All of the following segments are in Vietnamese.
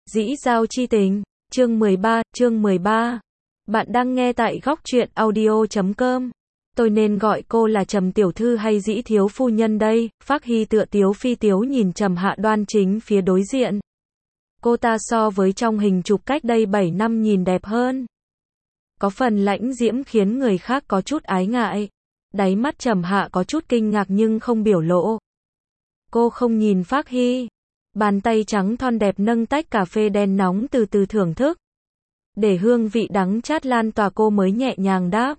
Dĩ giao chi tình, chương 13. Bạn đang nghe tại góc truyện audio.com. Tôi nên gọi cô là Trầm tiểu thư hay Dĩ thiếu phu nhân đây? Phác Hy tựa tiếu phi tiếu nhìn Trầm Hạ đoan chính phía đối diện. Cô ta so với trong hình chụp cách đây 7 năm nhìn đẹp hơn. Có phần lãnh diễm khiến người khác có chút ái ngại. Đáy mắt Trầm Hạ có chút kinh ngạc nhưng không biểu lộ. Cô không nhìn Phác Hy. Bàn tay trắng thon đẹp nâng tách cà phê đen nóng từ từ thưởng thức. Để hương vị đắng chát lan tỏa cô mới nhẹ nhàng đáp.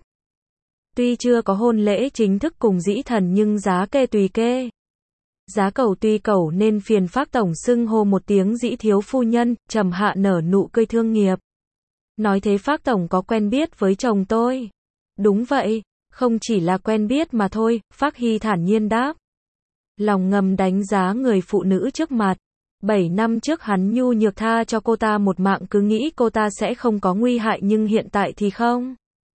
Tuy chưa có hôn lễ chính thức cùng Dĩ Thần nhưng giá kê tùy kê. Giá cẩu tùy cẩu nên phiền Phác tổng xưng hô một tiếng Dĩ thiếu phu nhân. Trầm Hạ nở nụ cười thương nghiệp. Nói thế Phác tổng có quen biết với chồng tôi? Đúng vậy, không chỉ là quen biết mà thôi, Phác Hy thản nhiên đáp. Lòng ngầm đánh giá người phụ nữ trước mặt. 7 năm trước hắn nhu nhược tha cho cô ta một mạng cứ nghĩ cô ta sẽ không có nguy hại nhưng hiện tại thì không.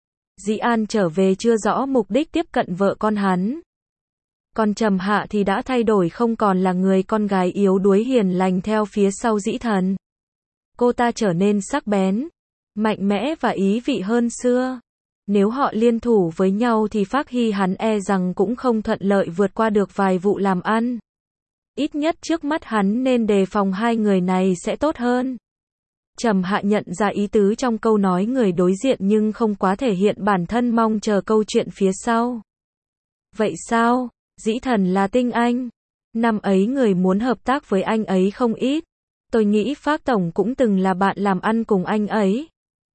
Dĩ An trở về chưa rõ mục đích tiếp cận vợ con hắn. Còn Trầm Hạ thì đã thay đổi không còn là người con gái yếu đuối hiền lành theo phía sau Dĩ Thần. Cô ta trở nên sắc bén, mạnh mẽ và ý vị hơn xưa. Nếu họ liên thủ với nhau thì Phác Hy hắn e rằng cũng không thuận lợi vượt qua được vài vụ làm ăn. Ít nhất trước mắt hắn nên đề phòng hai người này sẽ tốt hơn. Trầm Hạ nhận ra ý tứ trong câu nói người đối diện nhưng không quá thể hiện bản thân mong chờ câu chuyện phía sau. Vậy sao? Dĩ Thần là tinh anh. Năm ấy người muốn hợp tác với anh ấy không ít. Tôi nghĩ Phác tổng cũng từng là bạn làm ăn cùng anh ấy.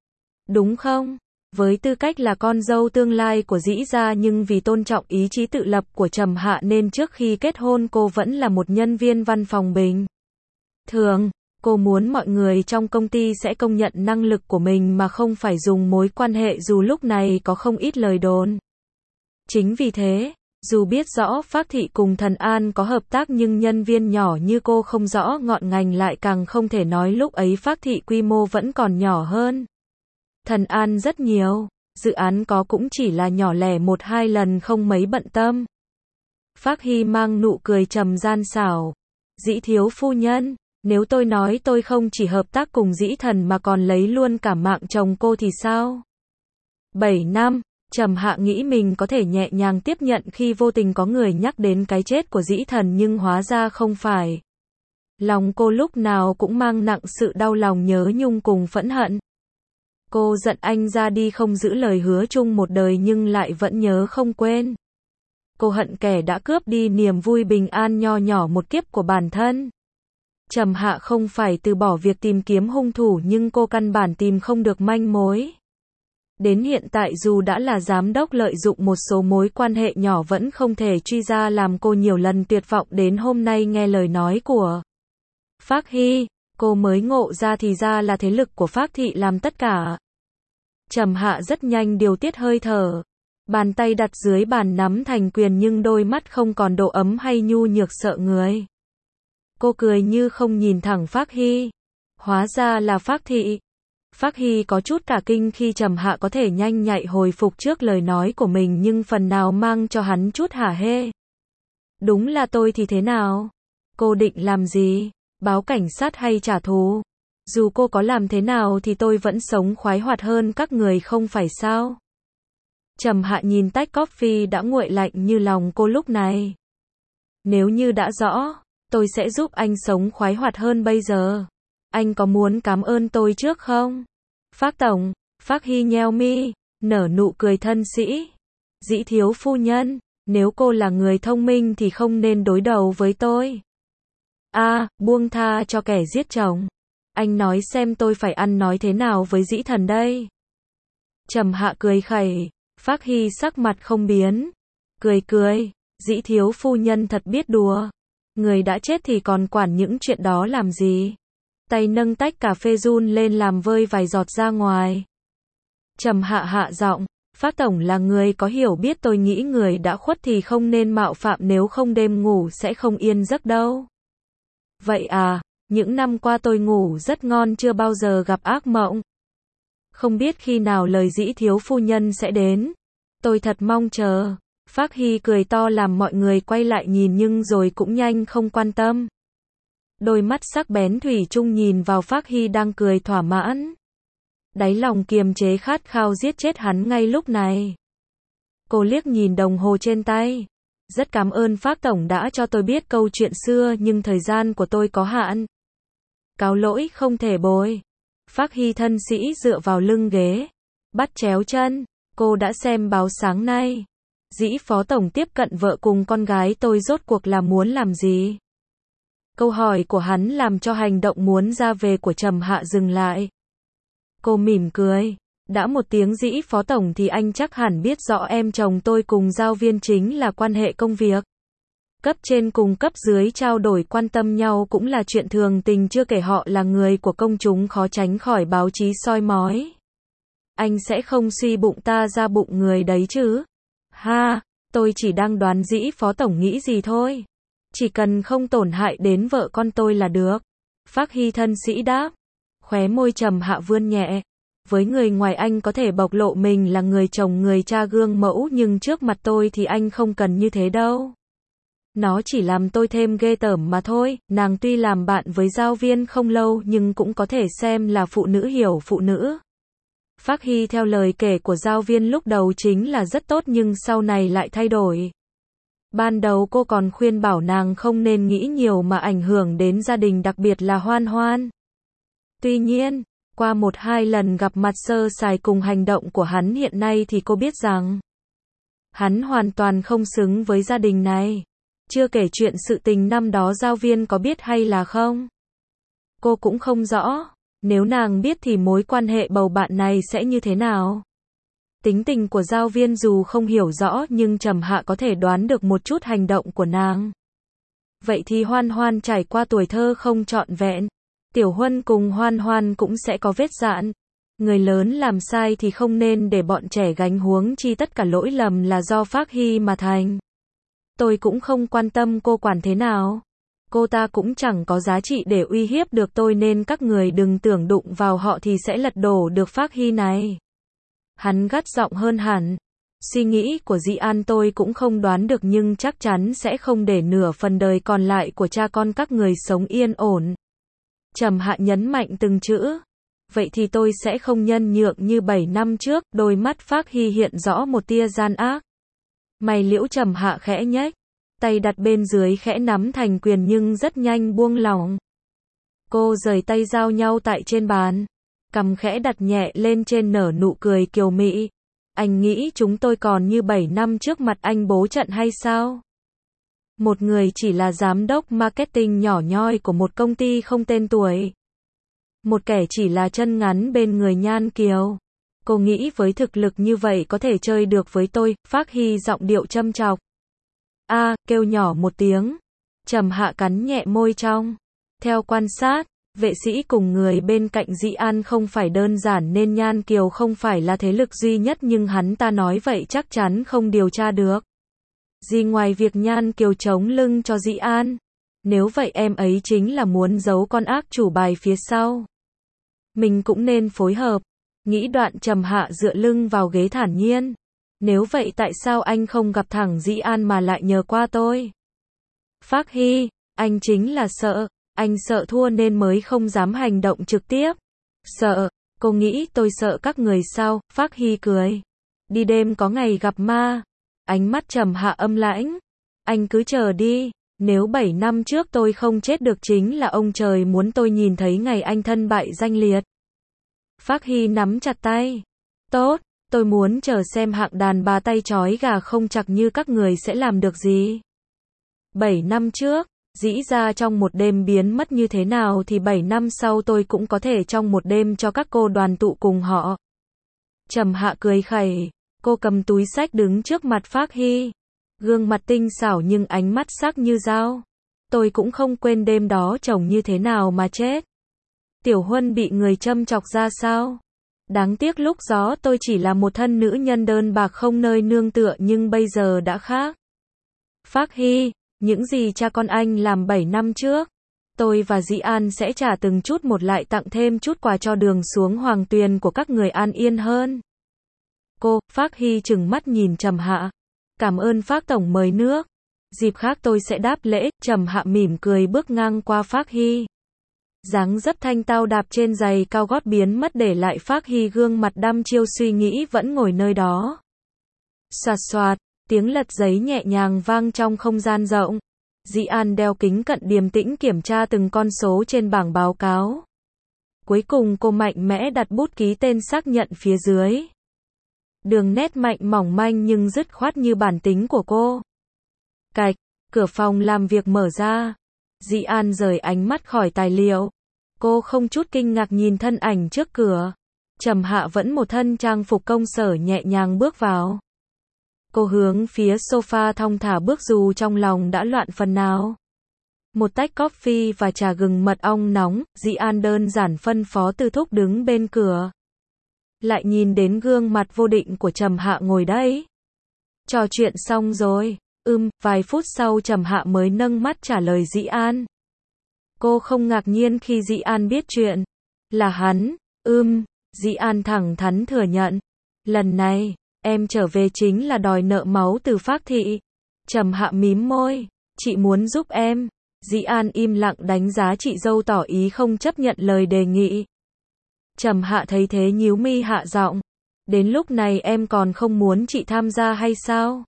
Đúng không? Với tư cách là con dâu tương lai của Dĩ gia nhưng vì tôn trọng ý chí tự lập của Trầm Hạ nên trước khi kết hôn cô vẫn là một nhân viên văn phòng bình thường. Cô muốn mọi người trong công ty sẽ công nhận năng lực của mình mà không phải dùng mối quan hệ dù lúc này có không ít lời đồn. Chính vì thế, dù biết rõ Phác thị cùng Thần An có hợp tác nhưng nhân viên nhỏ như cô không rõ ngọn ngành lại càng không thể nói lúc ấy Phác thị quy mô vẫn còn nhỏ hơn. Thần An rất nhiều, dự án có cũng chỉ là nhỏ lẻ 1-2 lần không mấy bận tâm. Phác Hy mang nụ cười trầm gian xảo. Dĩ thiếu phu nhân, nếu tôi nói tôi không chỉ hợp tác cùng Dĩ Thần mà còn lấy luôn cả mạng chồng cô thì sao? 7 năm, Trầm Hạ nghĩ mình có thể nhẹ nhàng tiếp nhận khi vô tình có người nhắc đến cái chết của Dĩ Thần nhưng hóa ra không phải. Lòng cô lúc nào cũng mang nặng sự đau lòng nhớ nhung cùng phẫn hận. Cô giận anh ra đi không giữ lời hứa chung một đời nhưng lại vẫn nhớ không quên. Cô hận kẻ đã cướp đi niềm vui bình an nho nhỏ một kiếp của bản thân. Trầm Hạ không phải từ bỏ việc tìm kiếm hung thủ nhưng cô căn bản tìm không được manh mối. Đến hiện tại dù đã là giám đốc lợi dụng một số mối quan hệ nhỏ vẫn không thể truy ra làm cô nhiều lần tuyệt vọng đến hôm nay nghe lời nói của Phác Hy. Cô mới ngộ ra thì ra là thế lực của Phác thị làm tất cả. Trầm Hạ rất nhanh điều tiết hơi thở. Bàn tay đặt dưới bàn nắm thành quyền nhưng đôi mắt không còn độ ấm hay nhu nhược sợ người. Cô cười như không nhìn thẳng Phác Hy. Hóa ra là Phác thị. Phác Hy có chút cả kinh khi Trầm Hạ có thể nhanh nhạy hồi phục trước lời nói của mình nhưng phần nào mang cho hắn chút hả hê. Đúng là tôi thì thế nào? Cô định làm gì? Báo cảnh sát hay trả thù? Dù cô có làm thế nào thì tôi vẫn sống khoái hoạt hơn các người không phải sao? Trầm Hạ nhìn tách coffee đã nguội lạnh như lòng cô lúc này. Nếu như đã rõ, tôi sẽ giúp anh sống khoái hoạt hơn bây giờ. Anh có muốn cảm ơn tôi trước không? Phác tổng, Phác Hy nheo mi, nở nụ cười thân sĩ. Dĩ thiếu phu nhân, nếu cô là người thông minh thì không nên đối đầu với tôi. Buông tha cho kẻ giết chồng. Anh nói xem tôi phải ăn nói thế nào với Dĩ Thần đây? Trầm Hạ cười khẩy, Phác Hy sắc mặt không biến. Cười, Dĩ thiếu phu nhân thật biết đùa. Người đã chết thì còn quản những chuyện đó làm gì? Tay nâng tách cà phê run lên làm vơi vài giọt ra ngoài. Trầm Hạ hạ giọng, Phác tổng là người có hiểu biết tôi nghĩ người đã khuất thì không nên mạo phạm nếu không đêm ngủ sẽ không yên giấc đâu. Vậy à, những năm qua tôi ngủ rất ngon chưa bao giờ gặp ác mộng. Không biết khi nào lời Dĩ thiếu phu nhân sẽ đến. Tôi thật mong chờ. Phác Hy cười to làm mọi người quay lại nhìn nhưng rồi cũng nhanh không quan tâm. Đôi mắt sắc bén thủy chung nhìn vào Phác Hy đang cười thỏa mãn. Đáy lòng kiềm chế khát khao giết chết hắn ngay lúc này. Cô liếc nhìn đồng hồ trên tay. Rất cảm ơn Phác tổng đã cho tôi biết câu chuyện xưa nhưng thời gian của tôi có hạn. Cáo lỗi không thể bồi. Phác Hy thân sĩ dựa vào lưng ghế. Bắt chéo chân. Cô đã xem báo sáng nay. Dĩ phó tổng tiếp cận vợ cùng con gái tôi rốt cuộc là muốn làm gì? Câu hỏi của hắn làm cho hành động muốn ra về của Trầm Hạ dừng lại. Cô mỉm cười. Đã một tiếng dĩ phó tổng thì anh chắc hẳn biết rõ em chồng tôi cùng Giao Viên chính là quan hệ công việc. Cấp trên cùng cấp dưới trao đổi quan tâm nhau cũng là chuyện thường tình, chưa kể họ là người của công chúng khó tránh khỏi báo chí soi mói. Anh sẽ không suy bụng ta ra bụng người đấy chứ? Ha, tôi chỉ đang đoán dĩ phó tổng nghĩ gì thôi. Chỉ cần không tổn hại đến vợ con tôi là được. Phác Hy thân sĩ đáp. Khóe môi Trầm Hạ vươn nhẹ. Với người ngoài anh có thể bộc lộ mình là người chồng người cha gương mẫu nhưng trước mặt tôi thì anh không cần như thế đâu. Nó chỉ làm tôi thêm ghê tởm mà thôi. Nàng tuy làm bạn với Giao Viên không lâu nhưng cũng có thể xem là phụ nữ hiểu phụ nữ. Phác Hy theo lời kể của Giao Viên lúc đầu chính là rất tốt nhưng sau này lại thay đổi. Ban đầu cô còn khuyên bảo nàng không nên nghĩ nhiều mà ảnh hưởng đến gia đình, đặc biệt là Hoan Hoan. Tuy nhiên, qua 1-2 lần gặp mặt sơ sài cùng hành động của hắn hiện nay thì cô biết rằng hắn hoàn toàn không xứng với gia đình này. Chưa kể chuyện sự tình năm đó Giao Viên có biết hay là không? Cô cũng không rõ. Nếu nàng biết thì mối quan hệ bầu bạn này sẽ như thế nào? Tính tình của Giao Viên dù không hiểu rõ nhưng Trầm Hạ có thể đoán được một chút hành động của nàng. Vậy thì Hoan Hoan trải qua tuổi thơ không trọn vẹn. Tiểu Huân cùng Hoan Hoan cũng sẽ có vết dạn. Người lớn làm sai thì không nên để bọn trẻ gánh, huống chi tất cả lỗi lầm là do Phác Hy mà thành. Tôi cũng không quan tâm cô quản thế nào. Cô ta cũng chẳng có giá trị để uy hiếp được tôi nên các người đừng tưởng đụng vào họ thì sẽ lật đổ được Phác Hy này. Hắn gắt giọng hơn hẳn. Suy nghĩ của Dĩ An tôi cũng không đoán được nhưng chắc chắn sẽ không để nửa phần đời còn lại của cha con các người sống yên ổn. Trầm Hạ nhấn mạnh từng chữ. Vậy thì tôi sẽ không nhân nhượng như 7 năm trước. Đôi mắt Phác Hy hiện rõ một tia gian ác. Mày liễu Trầm Hạ khẽ nhếch. Tay đặt bên dưới khẽ nắm thành quyền nhưng rất nhanh buông lỏng. Cô rời tay giao nhau tại trên bàn. Cằm khẽ đặt nhẹ lên trên nở nụ cười kiều mị. Anh nghĩ chúng tôi còn như 7 năm trước mặt anh bố trận hay sao? Một người chỉ là giám đốc marketing nhỏ nhoi của một công ty không tên tuổi. Một kẻ chỉ là chân ngắn bên người Nhan Kiều. Cô nghĩ với thực lực như vậy có thể chơi được với tôi? Phác Hy giọng điệu châm chọc. Kêu nhỏ một tiếng. Trầm Hạ cắn nhẹ môi trong. Theo quan sát, vệ sĩ cùng người bên cạnh Dĩ An không phải đơn giản nên Nhan Kiều không phải là thế lực duy nhất nhưng hắn ta nói vậy chắc chắn không điều tra được gì ngoài việc Nhan Kiều chống lưng cho Dĩ An. Nếu vậy em ấy chính là muốn giấu con ác chủ bài phía sau. Mình cũng nên phối hợp. Nghĩ đoạn Trầm Hạ dựa lưng vào ghế thản nhiên. Nếu vậy tại sao anh không gặp thẳng Dĩ An mà lại nhờ qua tôi? Phác Hy, anh chính là sợ. Anh sợ thua nên mới không dám hành động trực tiếp. Sợ? Cô nghĩ tôi sợ các người sao? Phác Hy cười. Đi đêm có ngày gặp ma. Ánh mắt Trầm Hạ âm lãnh. Anh cứ chờ đi. Nếu 7 năm trước tôi không chết được chính là ông trời muốn tôi nhìn thấy ngày anh thân bại danh liệt. Phác Hy nắm chặt tay. Tốt, tôi muốn chờ xem hạng đàn bà tay trói gà không chặt như các người sẽ làm được gì. 7 năm trước, dĩ ra trong một đêm biến mất như thế nào thì 7 năm sau tôi cũng có thể trong một đêm cho các cô đoàn tụ cùng họ. Trầm Hạ cười khẩy. Cô cầm túi xách đứng trước mặt Phác Hy. Gương mặt tinh xảo nhưng ánh mắt sắc như dao. Tôi cũng không quên đêm đó chồng như thế nào mà chết. Tiểu Huân bị người châm chọc ra sao? Đáng tiếc lúc đó tôi chỉ là một thân nữ nhân đơn bạc không nơi nương tựa nhưng bây giờ đã khác. Phác Hy, những gì cha con anh làm 7 năm trước, tôi và Dĩ An sẽ trả từng chút một lại tặng thêm chút quà cho đường xuống Hoàng Tuyền của các người an yên hơn. Phác Hy trừng mắt nhìn Trầm Hạ. Cảm ơn Phác tổng mời nước. Dịp khác tôi sẽ đáp lễ, Trầm Hạ mỉm cười bước ngang qua Phác Hy. Dáng dấp thanh tao đạp trên giày cao gót biến mất để lại Phác Hy gương mặt đăm chiêu suy nghĩ vẫn ngồi nơi đó. Xoạt xoạt, tiếng lật giấy nhẹ nhàng vang trong không gian rộng. Dĩ An đeo kính cận điềm tĩnh kiểm tra từng con số trên bảng báo cáo. Cuối cùng cô mạnh mẽ đặt bút ký tên xác nhận phía dưới. Đường nét mạnh mỏng manh nhưng dứt khoát như bản tính của cô. Cạch, cửa phòng làm việc mở ra. Dĩ An rời ánh mắt khỏi tài liệu. Cô không chút kinh ngạc nhìn thân ảnh trước cửa. Trầm Hạ vẫn một thân trang phục công sở nhẹ nhàng bước vào. Cô hướng phía sofa thong thả bước dù trong lòng đã loạn phần nào. Một tách coffee và trà gừng mật ong nóng, Dĩ An đơn giản phân phó Từ Thúc đứng bên cửa. Lại nhìn đến gương mặt vô định của Trầm Hạ ngồi đấy. Trò chuyện xong rồi. Vài phút sau Trầm Hạ mới nâng mắt trả lời Dĩ An. Cô không ngạc nhiên khi Dĩ An biết chuyện. Là hắn. Dĩ An thẳng thắn thừa nhận. Lần này, em trở về chính là đòi nợ máu từ Phác thị. Trầm Hạ mím môi. Chị muốn giúp em. Dĩ An im lặng đánh giá chị dâu tỏ ý không chấp nhận lời đề nghị. Trầm Hạ thấy thế nhíu mi hạ giọng. Đến lúc này em còn không muốn chị tham gia hay sao?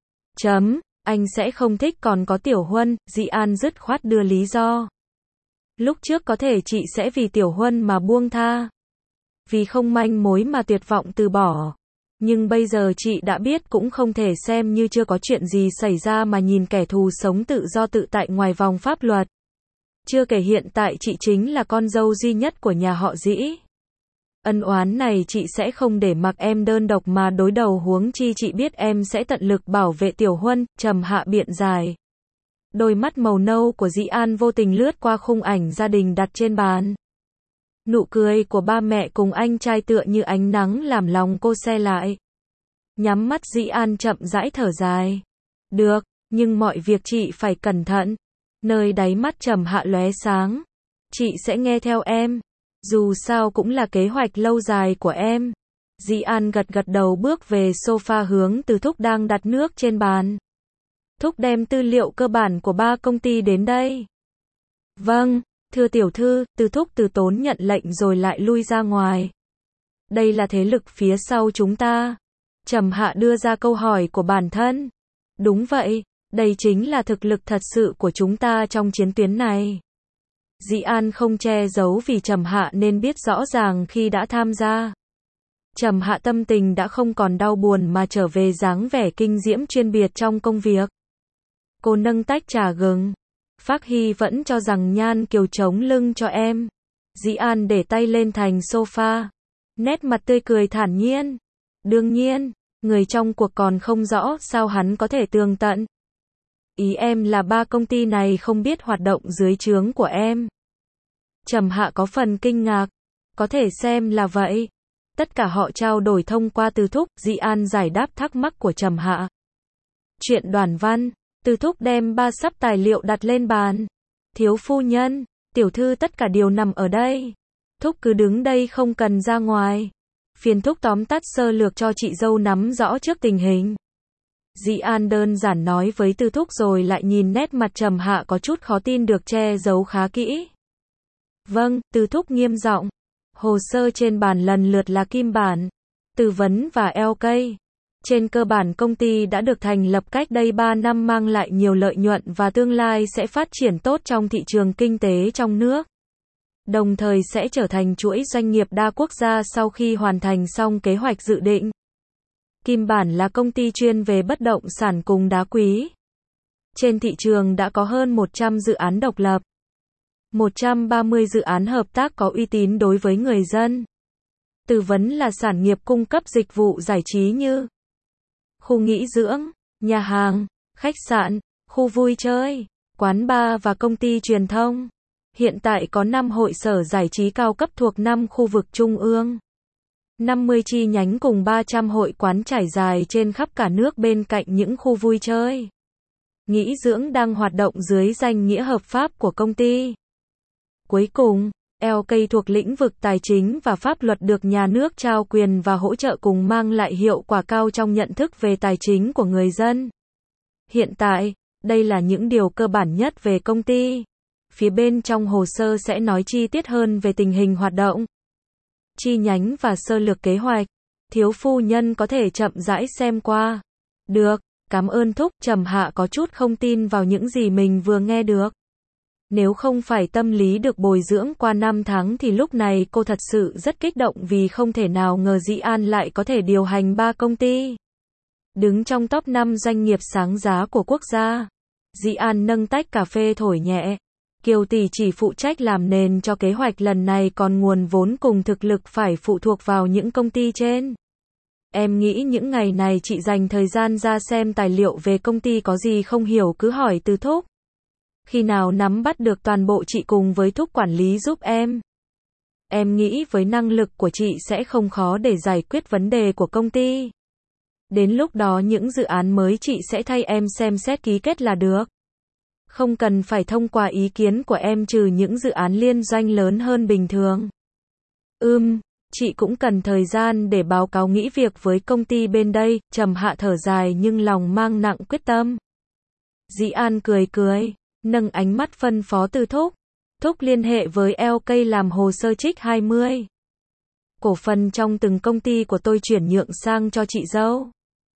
Anh sẽ không thích còn có Tiểu Huân, Dĩ An dứt khoát đưa lý do. Lúc trước có thể chị sẽ vì Tiểu Huân mà buông tha. Vì không manh mối mà tuyệt vọng từ bỏ. Nhưng bây giờ chị đã biết cũng không thể xem như chưa có chuyện gì xảy ra mà nhìn kẻ thù sống tự do tự tại ngoài vòng pháp luật. Chưa kể hiện tại chị chính là con dâu duy nhất của nhà họ Dĩ. Ân oán này chị sẽ không để mặc em đơn độc mà đối đầu, huống chi chị biết em sẽ tận lực bảo vệ Tiểu Huân. Trầm Hạ biện giải. Đôi mắt màu nâu của Dĩ An vô tình lướt qua khung ảnh gia đình đặt trên bàn. Nụ cười của ba mẹ cùng anh trai tựa như ánh nắng làm lòng cô se lại. Nhắm mắt Dĩ An chậm rãi thở dài. Được, nhưng mọi việc chị phải cẩn thận. Nơi đáy mắt Trầm Hạ lóe sáng. Chị sẽ nghe theo em. Dù sao cũng là kế hoạch lâu dài của em. Dĩ An gật gật đầu bước về sofa hướng Từ Thúc đang đặt nước trên bàn. Thúc đem tư liệu cơ bản của 3 công ty đến đây. Vâng, thưa tiểu thư. Từ Thúc từ tốn nhận lệnh rồi lại lui ra ngoài. Đây là thế lực phía sau chúng ta. Trầm Hạ đưa ra câu hỏi của bản thân. Đúng vậy, đây chính là thực lực thật sự của chúng ta trong chiến tuyến này. Dĩ An không che giấu vì Trầm Hạ nên biết rõ ràng khi đã tham gia. Trầm Hạ tâm tình đã không còn đau buồn mà trở về dáng vẻ kinh diễm chuyên biệt trong công việc. Cô nâng tách trà gừng. Phác Hy vẫn cho rằng Nhan Kiều chống lưng cho em. Dĩ An để tay lên thành sofa. Nét mặt tươi cười thản nhiên. Đương nhiên, người trong cuộc còn không rõ sao hắn có thể tường tận. Ý em là 3 công ty này không biết hoạt động dưới trướng của em. Trầm Hạ có phần kinh ngạc. Có thể xem là vậy. Tất cả họ trao đổi thông qua Từ Thúc. Dĩ An giải đáp thắc mắc của Trầm Hạ. Chuyện đoàn văn. Từ Thúc đem 3 sắp tài liệu đặt lên bàn. Thiếu phu nhân, tiểu thư tất cả đều nằm ở đây. Thúc cứ đứng đây không cần ra ngoài. Phiền Thúc tóm tắt sơ lược cho chị dâu nắm rõ trước tình hình. Dĩ An đơn giản nói với Từ Thúc rồi lại nhìn nét mặt Trầm Hạ có chút khó tin được che giấu khá kỹ. Vâng, Từ Thúc nghiêm giọng. Hồ sơ trên bàn lần lượt là kim bản, tư vấn và LK. Trên cơ bản công ty đã được thành lập cách đây 3 năm mang lại nhiều lợi nhuận và tương lai sẽ phát triển tốt trong thị trường kinh tế trong nước. Đồng thời sẽ trở thành chuỗi doanh nghiệp đa quốc gia sau khi hoàn thành xong kế hoạch dự định. Kim bản là công ty chuyên về bất động sản cùng đá quý. Trên thị trường đã có hơn 100 dự án độc lập. 130 dự án hợp tác có uy tín đối với người dân. Tư vấn là sản nghiệp cung cấp dịch vụ giải trí như khu nghỉ dưỡng, nhà hàng, khách sạn, khu vui chơi, quán bar và công ty truyền thông. Hiện tại có 5 hội sở giải trí cao cấp thuộc 5 khu vực trung ương. 50 chi nhánh cùng 300 hội quán trải dài trên khắp cả nước bên cạnh những khu vui chơi. Nghỉ dưỡng đang hoạt động dưới danh nghĩa hợp pháp của công ty. Cuối cùng, LK thuộc lĩnh vực tài chính và pháp luật được nhà nước trao quyền và hỗ trợ cùng mang lại hiệu quả cao trong nhận thức về tài chính của người dân. Hiện tại, Đây là những điều cơ bản nhất về công ty. Phía bên trong hồ sơ sẽ nói chi tiết hơn về tình hình hoạt động, chi nhánh và sơ lược kế hoạch. Thiếu phu nhân có thể chậm rãi xem qua. Được, cảm ơn thúc. Trầm Hạ có chút không tin vào những gì mình vừa nghe được. Nếu không phải tâm lý được bồi dưỡng qua 5 tháng thì lúc này cô thật sự rất kích động vì không thể nào ngờ Dĩ An lại có thể điều hành 3 công ty. Đứng trong top 5 doanh nghiệp sáng giá của quốc gia. Dĩ An nâng tách cà phê thổi nhẹ. Kiều tỷ chỉ phụ trách làm nền cho kế hoạch lần này, còn nguồn vốn cùng thực lực phải phụ thuộc vào những công ty trên. Em nghĩ những ngày này chị dành thời gian ra xem tài liệu về công ty, có gì không hiểu cứ hỏi từ thúc. Khi nào nắm bắt được toàn bộ chị cùng với thúc quản lý giúp em. Em nghĩ với năng lực của chị sẽ không khó để giải quyết vấn đề của công ty. Đến lúc đó những dự án mới chị sẽ thay em xem xét ký kết là được. Không cần phải thông qua ý kiến của em trừ những dự án liên doanh lớn hơn bình thường. Chị cũng cần thời gian để báo cáo nghỉ việc với công ty bên đây. Trầm Hạ thở dài nhưng lòng mang nặng quyết tâm. Dĩ An cười cười, nâng ánh mắt phân phó từ thúc. Thúc liên hệ với LK làm hồ sơ trích 20. Cổ phần trong từng công ty của tôi chuyển nhượng sang cho chị dâu.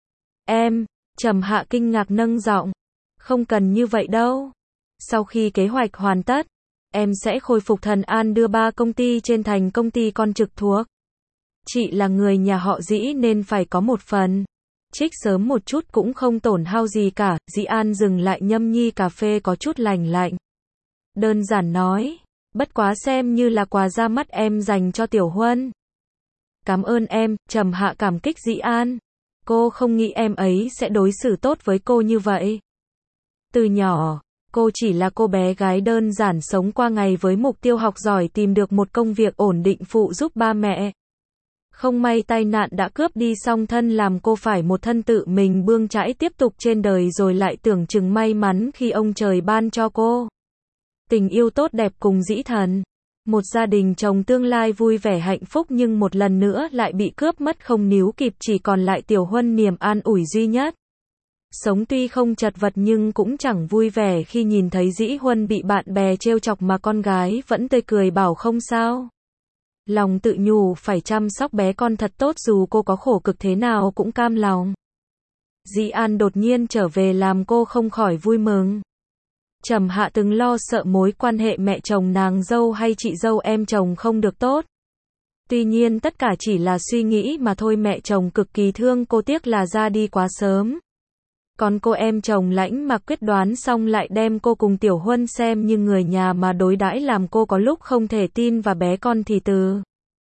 Em, Trầm Hạ kinh ngạc nâng giọng. Không cần như vậy đâu. Sau khi kế hoạch hoàn tất, em sẽ khôi phục Thần An, đưa 3 công ty trên thành công ty con trực thuộc. Chị là người nhà họ Dĩ nên phải có một phần. Trích sớm một chút cũng không tổn hao gì cả. Dĩ An dừng lại nhâm nhi cà phê có chút lành lạnh. Đơn giản nói, bất quá xem như là quà ra mắt em dành cho Tiểu Huân. Cảm ơn em. Trầm Hạ cảm kích Dĩ An. Cô không nghĩ em ấy sẽ đối xử tốt với cô như vậy. Từ nhỏ, cô chỉ là cô bé gái đơn giản sống qua ngày với mục tiêu học giỏi, tìm được một công việc ổn định phụ giúp ba mẹ. Không may tai nạn đã cướp đi song thân, làm cô phải một thân tự mình bươn chải tiếp tục trên đời, rồi lại tưởng chừng may mắn khi ông trời ban cho cô tình yêu tốt đẹp cùng Dĩ Thần. Một gia đình chồng tương lai vui vẻ hạnh phúc, nhưng một lần nữa lại bị cướp mất không níu kịp, chỉ còn lại Tiểu Huân niềm an ủi duy nhất. Sống tuy không chật vật nhưng cũng chẳng vui vẻ khi nhìn thấy Dĩ Huân bị bạn bè trêu chọc mà con gái vẫn tươi cười bảo không sao. Lòng tự nhủ phải chăm sóc bé con thật tốt, dù cô có khổ cực thế nào cũng cam lòng. Dĩ An đột nhiên trở về làm cô không khỏi vui mừng. Trầm Hạ từng lo sợ mối quan hệ mẹ chồng nàng dâu hay chị dâu em chồng không được tốt. Tuy nhiên tất cả chỉ là suy nghĩ mà thôi. Mẹ chồng cực kỳ thương cô, tiếc là ra đi quá sớm. Còn cô em chồng lãnh mà quyết đoán, xong lại đem cô cùng Tiểu Huân xem như người nhà mà đối đãi, làm cô có lúc không thể tin, và bé con thì từ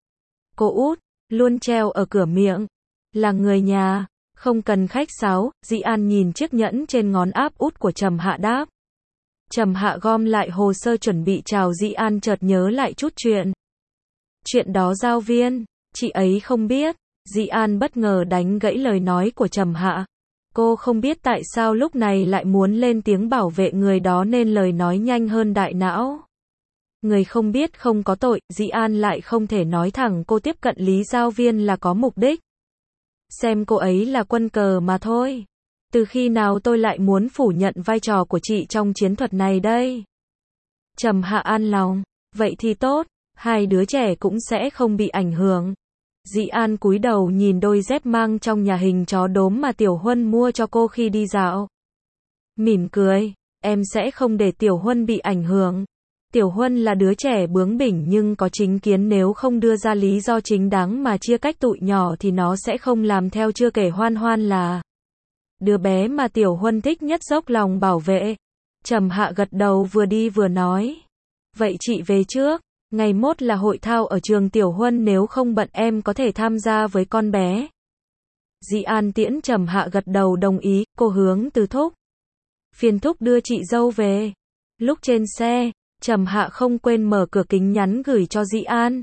cô út luôn treo ở cửa miệng là người nhà, không cần khách sáo. Dĩ An nhìn chiếc nhẫn trên ngón áp út của Trầm Hạ đáp. Trầm Hạ gom lại hồ sơ chuẩn bị chào Dĩ An, chợt nhớ lại chút chuyện. Chuyện đó giao viên, chị ấy không biết. Dĩ An bất ngờ đánh gãy lời nói của Trầm Hạ. Cô không biết tại sao lúc này lại muốn lên tiếng bảo vệ người đó nên lời nói nhanh hơn đại não. Người không biết không có tội. Dĩ An lại không thể nói thẳng. Cô tiếp cận Lý Giao Viên là có mục đích. Xem cô ấy là quân cờ mà thôi. Từ khi nào tôi lại muốn phủ nhận vai trò của chị trong chiến thuật này đây? Trầm Hạ an lòng. Vậy thì tốt, hai đứa trẻ cũng sẽ không bị ảnh hưởng. Dĩ An cúi đầu nhìn đôi dép mang trong nhà hình chó đốm mà Tiểu Huân mua cho cô khi đi dạo. Mỉm cười, em sẽ không để Tiểu Huân bị ảnh hưởng. Tiểu Huân là đứa trẻ bướng bỉnh nhưng có chính kiến, nếu không đưa ra lý do chính đáng mà chia cách tụi nhỏ thì nó sẽ không làm theo. Chưa kể Hoan Hoan là đứa bé mà Tiểu Huân thích nhất, dốc lòng bảo vệ. Trầm Hạ gật đầu vừa đi vừa nói. Vậy chị về trước. Ngày mốt là hội thao ở trường Tiểu Huân, nếu không bận em có thể tham gia với con bé. Dĩ An tiễn Trầm Hạ gật đầu đồng ý. Cô hướng từ thúc. Phiền thúc đưa chị dâu về. Lúc trên xe, Trầm Hạ không quên mở cửa kính nhắn gửi cho Dĩ An.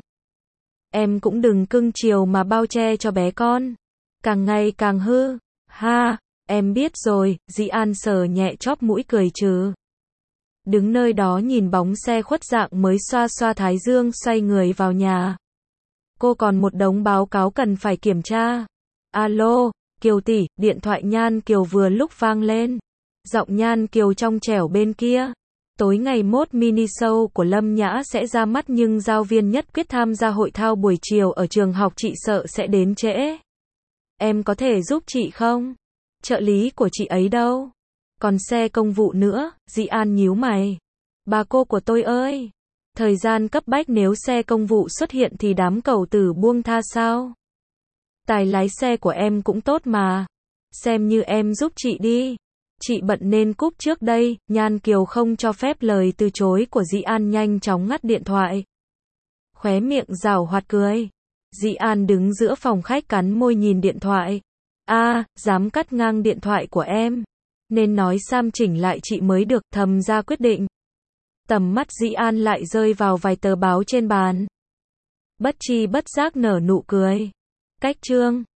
Em cũng đừng cưng chiều mà bao che cho bé con. Càng ngày càng hư. Ha, em biết rồi. Dĩ An sờ nhẹ chóp mũi cười trừ. Đứng nơi đó nhìn bóng xe khuất dạng mới xoa xoa thái dương, xoay người vào nhà. Cô còn một đống báo cáo cần phải kiểm tra. Alo, Kiều tỷ, điện thoại Nhan Kiều vừa lúc vang lên. Giọng Nhan Kiều trong trẻo bên kia. Tối ngày mốt mini show của Lâm Nhã sẽ ra mắt nhưng giáo viên nhất quyết tham gia hội thao buổi chiều ở trường học chị sợ sẽ đến trễ. Em có thể giúp chị không? Trợ lý của chị ấy đâu? Còn xe công vụ nữa, Dĩ An nhíu mày. Bà cô của tôi ơi! Thời gian cấp bách nếu xe công vụ xuất hiện thì đám cẩu tử buông tha sao? Tài lái xe của em cũng tốt mà. Xem như em giúp chị đi. Chị bận nên cúp trước đây, Nhan Kiều không cho phép lời từ chối của Dĩ An nhanh chóng ngắt điện thoại. Khóe miệng giảo hoạt cười. Dĩ An đứng giữa phòng khách cắn môi nhìn điện thoại. Dám cắt ngang điện thoại của em. Nên nói Sam chỉnh lại chị mới được, thầm ra quyết định. Tầm mắt Dĩ An lại rơi vào vài tờ báo trên bàn. Bất tri bất giác nở nụ cười. Cách chương